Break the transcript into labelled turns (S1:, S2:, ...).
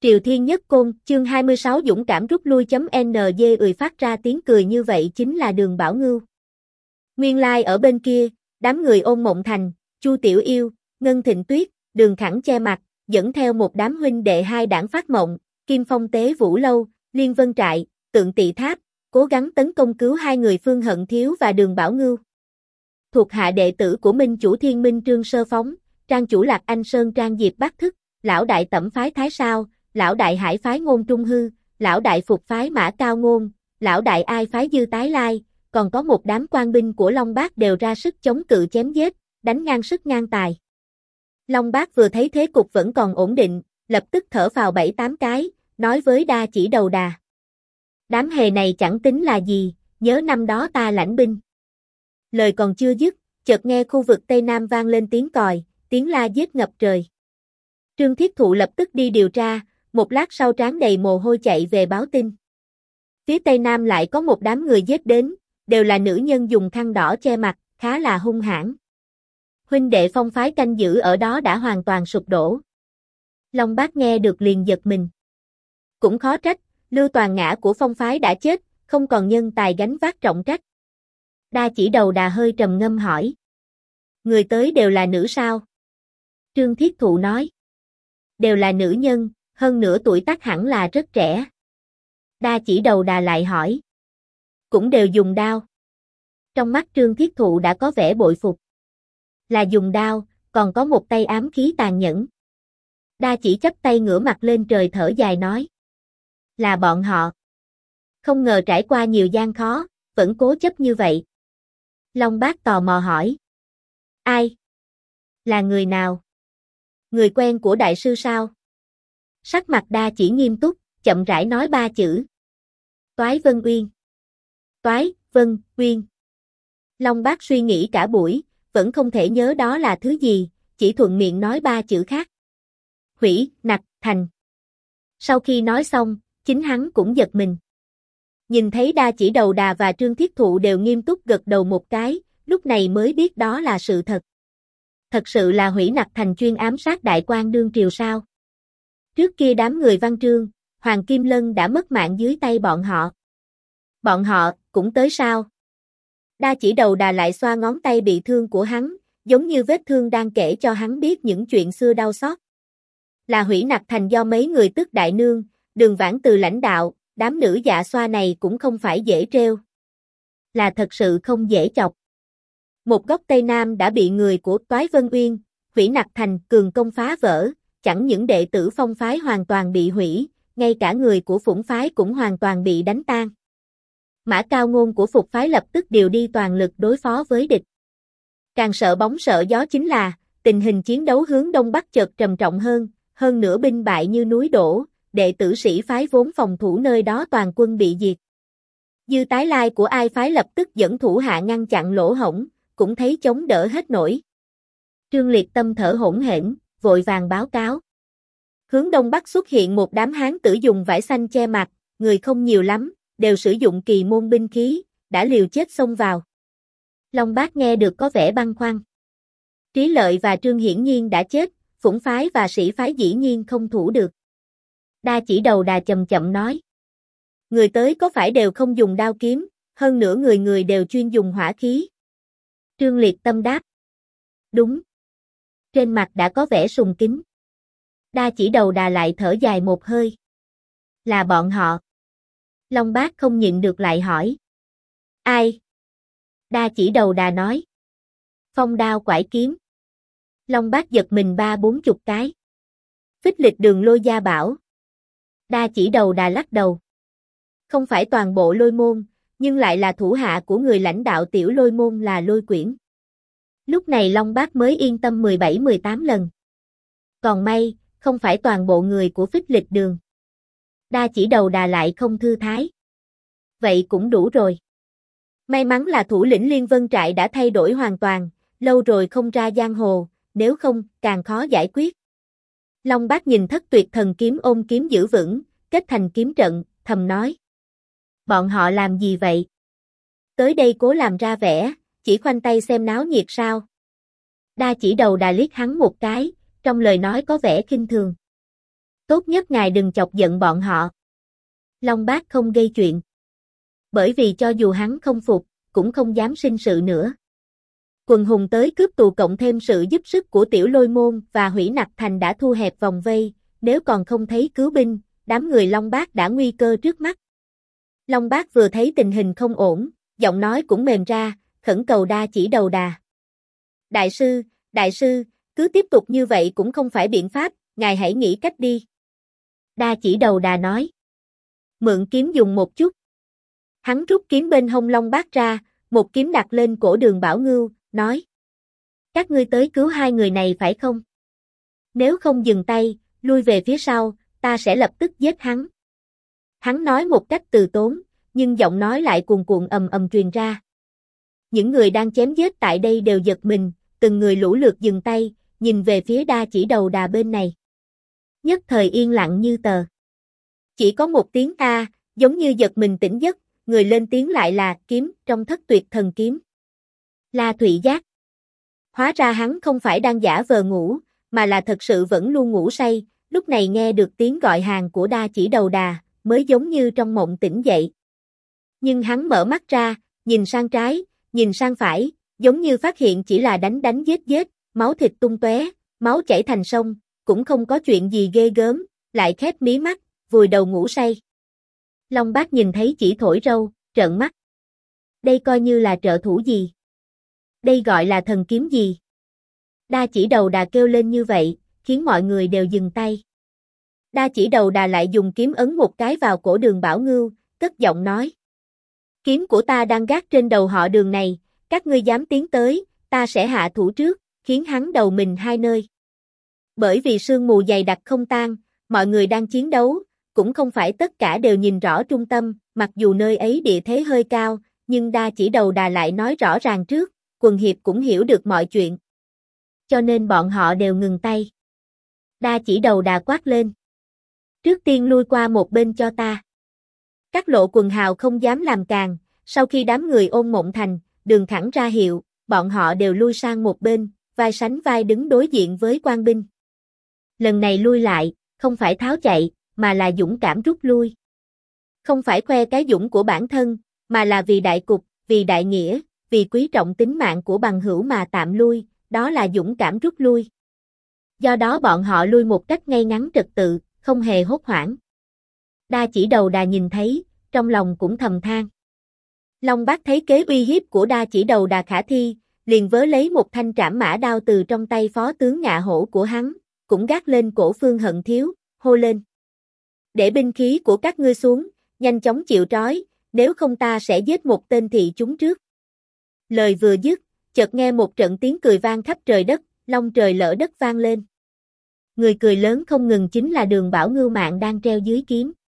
S1: Triều Thiên Nhất Côn, chương 26 dũng cảm rút lui.NG ười phát ra tiếng cười như vậy chính là Đường Bảo Ngưu. Nguyên lai ở bên kia, đám người Ôn Mộng Thành, Chu Tiểu Yêu, Ngân Thịnh Tuyết, Đường Khẳng che mặt, dẫn theo một đám huynh đệ hai đảng phát mộng, Kim Phong Tế Vũ Lâu, Liên Vân Trại, Tượng Tỵ Tháp, cố gắng tấn công cứu hai người Phương Hận Thiếu và Đường Bảo Ngưu. Thuộc hạ đệ tử của Minh Chủ Thiên Minh Trương Sơ Phóng, Trang Chủ Lạc Anh Sơn Trang Diệp Bắc Thức, Lão Đại Tẩm Phái Thái Sao, Lão Đại Hải Phái Ngôn Trung Hư, Lão Đại Phục Phái Mã Cao Ngôn, Lão Đại Ai Phái Dư Tái Lai, còn có một đám quan binh của Long Bác đều ra sức chống cự chém giết, đánh ngang sức ngang tài. Long Bác vừa thấy thế cục vẫn còn ổn định, lập tức thở phào 7-8 cái, nói với Đa Chỉ Đầu Đà. Đám hề này chẳng tính là gì, nhớ năm đó ta lãnh binh. Lời còn chưa dứt, chợt nghe khu vực Tây Nam vang lên tiếng còi, tiếng la giết ngập trời. Trương Thiết Thụ lập tức đi điều tra, một lát sau trán đầy mồ hôi chạy về báo tin. Phía Tây Nam lại có một đám người giết đến, đều là nữ nhân dùng khăn đỏ che mặt, khá là hung hãn. Huynh đệ Phong phái canh giữ ở đó đã hoàn toàn sụp đổ. Long Bác nghe được liền giật mình. Cũng khó trách, Lưu Toàn Ngã của Phong phái đã chết, không còn nhân tài gánh vác trọng trách. Đa Chỉ Đầu Đà hơi trầm ngâm hỏi. Người tới đều là nữ sao? Trương Thiết Thụ nói. Đều là nữ nhân, hơn nữa tuổi tác hẳn là rất trẻ. Đa Chỉ Đầu Đà lại hỏi. Cũng đều dùng đao. Trong mắt Trương Thiết Thụ đã có vẻ bội phục. Là dùng đao, còn có một tay ám khí tàn nhẫn. Đa Chỉ chắp tay ngửa mặt lên trời thở dài nói. Là bọn họ. Không ngờ trải qua nhiều gian khó, vẫn cố chấp như vậy. Long Bác tò mò hỏi. Ai? Là người nào? Người quen của đại sư sao? Sắc mặt Đa Chỉ nghiêm túc, chậm rãi nói 3 chữ. Toái Vân Uyên. Toái, Vân, Uyên. Long Bác suy nghĩ cả buổi, vẫn không thể nhớ đó là thứ gì, chỉ thuận miệng nói 3 chữ khác. Hủy, Nặc, Thành. Sau khi nói xong, chính hắn cũng giật mình. Nhìn thấy Đa Chỉ Đầu Đà và Trương Thiết Thụ đều nghiêm túc gật đầu một cái, lúc này mới biết đó là sự thật. Thật sự là Hủy Nặc Thành chuyên ám sát đại quan đương triều sao? Trước kia đám người Văn Trương, Hoàng Kim Lân đã mất mạng dưới tay bọn họ. Bọn họ cũng tới sao? Đa Chỉ Đầu Đà lại xoa ngón tay bị thương của hắn, giống như vết thương đang kể cho hắn biết những chuyện xưa đau xót. Là Hủy Nặc Thành do mấy người tức đại nương, Đường Vãn Từ lãnh đạo, đám nữ dạ xoa này cũng không phải dễ trêu. Là thật sự không dễ chọc. Một góc Tây Nam đã bị người của Toái Vân Uyên, Hủy Nặc Thành cường công phá vỡ, chẳng những đệ tử Phong phái hoàn toàn bị hủy, ngay cả người của Phủng phái cũng hoàn toàn bị đánh tan. Mã Cao Ngôn của Phục phái lập tức điều đi toàn lực đối phó với địch. Càng sợ bóng sợ gió chính là, tình hình chiến đấu hướng Đông Bắc chợt trầm trọng hơn nữa binh bại như núi đổ, đệ tử Sĩ phái vốn phòng thủ nơi đó toàn quân bị diệt. Dư Tái Lai của Ai phái lập tức dẫn thủ hạ ngăn chặn lỗ hổng, cũng thấy chống đỡ hết nổi. Trương Liệt Tâm thở hổn hển, vội vàng báo cáo. Hướng Đông Bắc xuất hiện một đám hán tử dùng vải xanh che mặt, người không nhiều lắm, đều sử dụng kỳ môn binh khí, đã liều chết xông vào. Long Bác nghe được có vẻ băn khoăn. Trí Lợi và Trương hiển nhiên đã chết, Phủng phái và Sĩ phái dĩ nhiên không thủ được. Đa Chỉ Đầu Đà chậm chậm nói. Người tới có phải đều không dùng đao kiếm, hơn nữa người người đều chuyên dùng hỏa khí. Trương Liệt Tâm đáp. Đúng. Trên mặt đã có vẻ sùng kính. Đa Chỉ Đầu Đà lại thở dài một hơi. Là bọn họ. Long Bác không nhịn được lại hỏi. Ai? Đa Chỉ Đầu Đà nói. Phong đao quải kiếm. Long Bác giật mình 30-40 cái. Phích Lịch Đường Lôi Gia bảo. Đa Chỉ Đầu Đà lắc đầu. Không phải toàn bộ Lôi môn, nhưng lại là thủ hạ của người lãnh đạo tiểu Lôi môn là Lôi Quyển. Lúc này Long Bác mới yên tâm 17-18 lần. Còn may, không phải toàn bộ người của Phích Lịch Đường. Đa Chỉ Đầu Đà lại không thư thái. Vậy cũng đủ rồi. May mắn là thủ lĩnh Liên Vân Trại đã thay đổi hoàn toàn, lâu rồi không ra giang hồ, nếu không, càng khó giải quyết. Long Bác nhìn Thất Tuyệt Thần kiếm ôm kiếm giữ vững, kết thành kiếm trận, thầm nói. Bọn họ làm gì vậy? Tới đây cố làm ra vẻ, chỉ khoanh tay xem náo nhiệt sao? Đa Chỉ Đầu Đà liếc hắn một cái, trong lời nói có vẻ khinh thường. Tốt nhất ngài đừng chọc giận bọn họ. Long Bác không gây chuyện. Bởi vì cho dù hắn không phục, cũng không dám sinh sự nữa. Quần hùng tới cướp tù cộng thêm sự giúp sức của Tiểu Lôi Môn và Hủy Nặc Thành đã thu hẹp vòng vây, nếu còn không thấy cứu binh, đám người Long Bác đã nguy cơ trước mắt. Long Bác vừa thấy tình hình không ổn, giọng nói cũng mềm ra, khẩn cầu Đa Chỉ Đầu Đà. Đại sư, cứ tiếp tục như vậy cũng không phải biện pháp, ngài hãy nghĩ cách đi. Đa Chỉ Đầu Đà nói. Mượn kiếm dùng một chút. Hắn rút kiếm bên hông Long Bác ra, một kiếm đặt lên cổ Đường Bảo Ngưu, nói. Các ngươi tới cứu hai người này phải không? Nếu không dừng tay, lui về phía sau, ta sẽ lập tức giết hắn. Hắn nói một cách từ tốn, nhưng giọng nói lại cuồn cuộn ầm ầm truyền ra. Những người đang chém giết tại đây đều giật mình, từng người lũ lượt dừng tay, nhìn về phía Đa Chỉ Đầu Đà bên này. Nhất thời yên lặng như tờ. Chỉ có một tiếng a, giống như giật mình tỉnh giấc, người lên tiếng lại là kiếm trong Thất Tuyệt Thần Kiếm. La Thụy Giác. Hóa ra hắn không phải đang giả vờ ngủ, mà là thật sự vẫn luôn ngủ say, lúc này nghe được tiếng gọi hàng của Đa Chỉ Đầu Đà, mới giống như trong mộng tỉnh dậy. Nhưng hắn mở mắt ra, nhìn sang trái, nhìn sang phải, giống như phát hiện chỉ là đánh giết, máu thịt tung tóe, máu chảy thành sông, cũng không có chuyện gì ghê gớm, lại khép mí mắt, vùi đầu ngủ say. Long Bác nhìn thấy chỉ thổi râu, trợn mắt. Đây coi như là trợ thủ gì? Đây gọi là thần kiếm gì? Đa Chỉ Đầu Đà kêu lên như vậy, khiến mọi người đều dừng tay. Đa Chỉ Đầu Đà lại dùng kiếm ấn một cái vào cổ Đường Bảo Ngưu, cất giọng nói. Kiếm của ta đang gác trên đầu họ Đường này, các ngươi dám tiến tới, ta sẽ hạ thủ trước, khiến hắn đầu mình hai nơi. Bởi vì sương mù dày đặc không tan, mọi người đang chiến đấu, cũng không phải tất cả đều nhìn rõ trung tâm, mặc dù nơi ấy địa thế hơi cao, nhưng Đa Chỉ Đầu Đà lại nói rõ ràng trước, quần hiệp cũng hiểu được mọi chuyện. Cho nên bọn họ đều ngừng tay. Đa Chỉ Đầu Đà quát lên. Trước tiên lui qua một bên cho ta. Các lộ quần hào không dám làm càng, sau khi đám người Ôn Mộng Thành, Đường Khẳng ra hiệu, bọn họ đều lui sang một bên, vai sánh vai đứng đối diện với quan binh. Lần này lui lại, không phải tháo chạy, mà là dũng cảm rút lui. Không phải khoe cái dũng của bản thân, mà là vì đại cục, vì đại nghĩa, vì quý trọng tính mạng của bằng hữu mà tạm lui, đó là dũng cảm rút lui. Do đó bọn họ lui một cách ngay ngắn trật tự, không hề hốt hoảng. Đa Chỉ Đầu Đà nhìn thấy, trong lòng cũng thầm than. Long Bác thấy kế uy hiếp của Đa Chỉ Đầu Đà khả thi, liền vớ lấy một thanh trảm mã đao từ trong tay phó tướng Ngạ Hổ của hắn, cũng gác lên cổ Phương Hận Thiếu, hô lên. Để binh khí của các ngươi xuống, nhanh chóng chịu trói, nếu không ta sẽ giết một tên thị chúng trước. Lời vừa dứt, chợt nghe một trận tiếng cười vang khắp trời đất, long trời lỡ đất vang lên. Người cười lớn không ngừng chính là Đường Bảo Ngưu Mạn đang treo dưới kiếm.